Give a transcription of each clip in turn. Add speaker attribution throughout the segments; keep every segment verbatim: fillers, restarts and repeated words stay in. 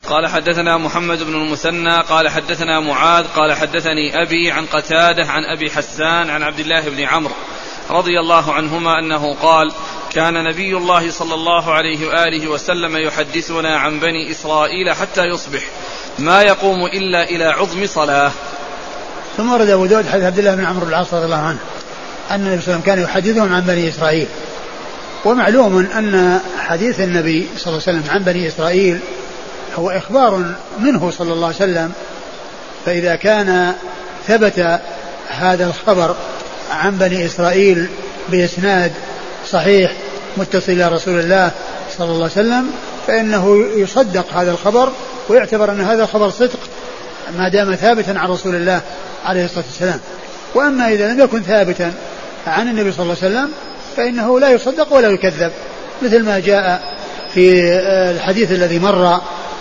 Speaker 1: قال حدثنا محمد بن المثنى قال حدثنا معاذ قال حدثني أبي عن قتادة عن أبي حسان عن عبد الله بن عمرو رضي الله عنهما أنه قال كان نبي الله صلى الله عليه وآله وسلم يحدثنا عن بني إسرائيل حتى يصبح ما يقوم إلا إلى عظم صلاة.
Speaker 2: ثم ورد أبو داود حديث عبد الله بن عمرو بن العاص رضي الله عنه أن النبي صلى الله عليه وسلم كان يحدثهم عن بني إسرائيل. ومعلوم أن حديث النبي صلى الله عليه وسلم عن بني إسرائيل هو إخبار منه صلى الله عليه وسلم، فإذا كان ثبت هذا الخبر عن بني إسرائيل بإسناد صحيح متصل إلى رسول الله صلى الله عليه وسلم فإنه يصدق هذا الخبر ويعتبر أن هذا الخبر صدق ما دام ثابتا عن رسول الله عليه الصلاة والسلام. وأما إذا لم يكن ثابتا عن النبي صلى الله عليه وسلم فإنه لا يصدق ولا يكذب، مثل ما جاء في الحديث الذي مر،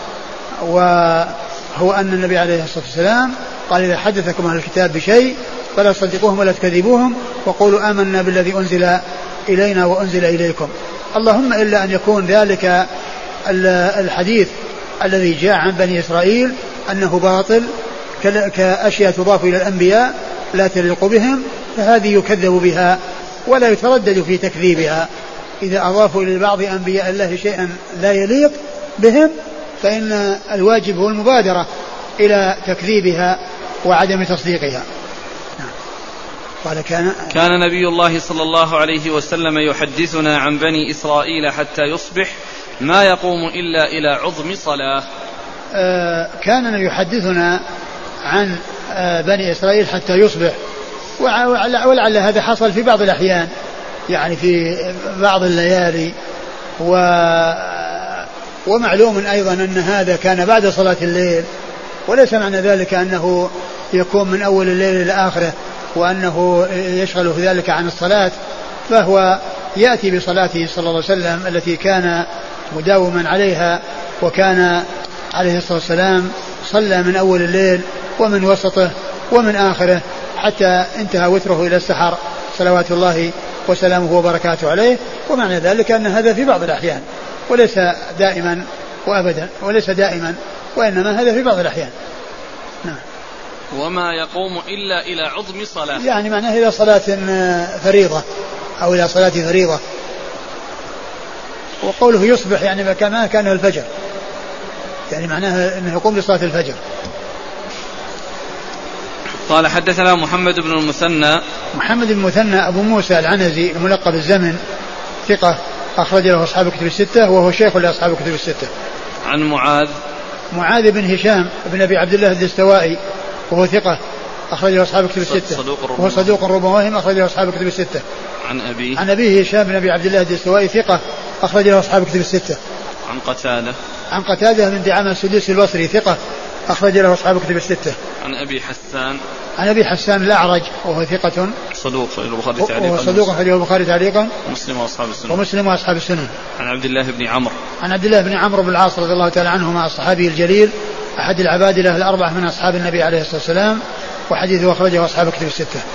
Speaker 2: وهو أن النبي عليه الصلاة والسلام قال إذا حدثكم أهل الكتاب بشيء فلا تصدقوهم ولا تكذبوهم وقولوا آمنا بالذي أنزل إلينا وأنزل إليكم، اللهم إلا أن يكون ذلك الحديث الذي جاء عن بني إسرائيل أنه باطل كأشياء تضاف إلى الأنبياء لا تليق بهم، فهذه يكذب بها ولا يتردد في تكذيبها. إذا أضافوا إلى بعض أنبياء الله شيئا لا يليق بهم فإن الواجب هو المبادرة إلى تكذيبها وعدم تصديقها.
Speaker 1: قال كان, كان نبي الله صلى الله عليه وسلم يحدثنا عن بني إسرائيل حتى يصبح ما يقوم إلا إلى عظم صلاة.
Speaker 2: آه كان يحدثنا عن آه بني إسرائيل حتى يصبح، ولعل هذا حصل في بعض الأحيان يعني في بعض الليالي، و ومعلوم أيضا أن هذا كان بعد صلاة الليل، وليس معنى ذلك أنه يكون من أول الليل إلى آخره وأنه يشغل في ذلك عن الصلاة، فهو يأتي بصلاته صلى الله عليه وسلم التي كان مداوما عليها، وكان عليه الصلاة والسلام صلى من أول الليل ومن وسطه ومن آخره حتى انتهى وتره إلى السحر صلوات الله وسلامه وبركاته عليه. ومعنى ذلك أن هذا في بعض الأحيان وليس دائما وأبدا، وليس دائما وإنما هذا في بعض الأحيان. نعم.
Speaker 1: وما يقوم إلا إلى عظم صلاة،
Speaker 2: يعني معناه إلى صلاة فريضة أو إلى صلاة فريضة. وقوله يصبح يعني كما كان الفجر، يعني معناه أنه يقوم لصلاة الفجر.
Speaker 1: قال حدثنا محمد بن المثنى
Speaker 2: محمد بن المثنى أبو موسى العنزي الملقب الزمن ثقة أخرج له أصحاب الكتب الستة وهو شيخ لأصحاب الكتب الستة.
Speaker 1: عن معاذ
Speaker 2: معاذ بن هشام بن أبي عبد الله الدستوائي وهو ثقة أخرج له أصحاب الكتب الستة وهو صدوق ربما وهم أخرج له أصحاب الكتب الستة.
Speaker 1: عن أبي
Speaker 2: عن أبيه هشام بن أبي عبد الله الدستوائي ثقة أخرج له أصحاب الكتب الستة.
Speaker 1: عن قتادة
Speaker 2: عن قتادة بن دعامة السدوسي البصري ثقة أخرج له أصحاب الكتب الستة.
Speaker 1: عن أبي حسان
Speaker 2: عن أبي حسان الأعرج وهو ثقة
Speaker 1: صدوق البخاري تعليقا
Speaker 2: وهو صدوق أخرجه البخاري تعليقا
Speaker 1: ومسلم وأصحاب السنن
Speaker 2: ومسلم وأصحاب السنن.
Speaker 1: عن عبد الله بن عمرو
Speaker 2: عن عبد الله بن عمرو بن العاص رضي الله تعالى عنهما الصحابي الجليل أحد العبادلة الأربعة من أصحاب النبي عليه الصلاة والسلام، وحديثه أخرجه أصحاب الكتب الستة.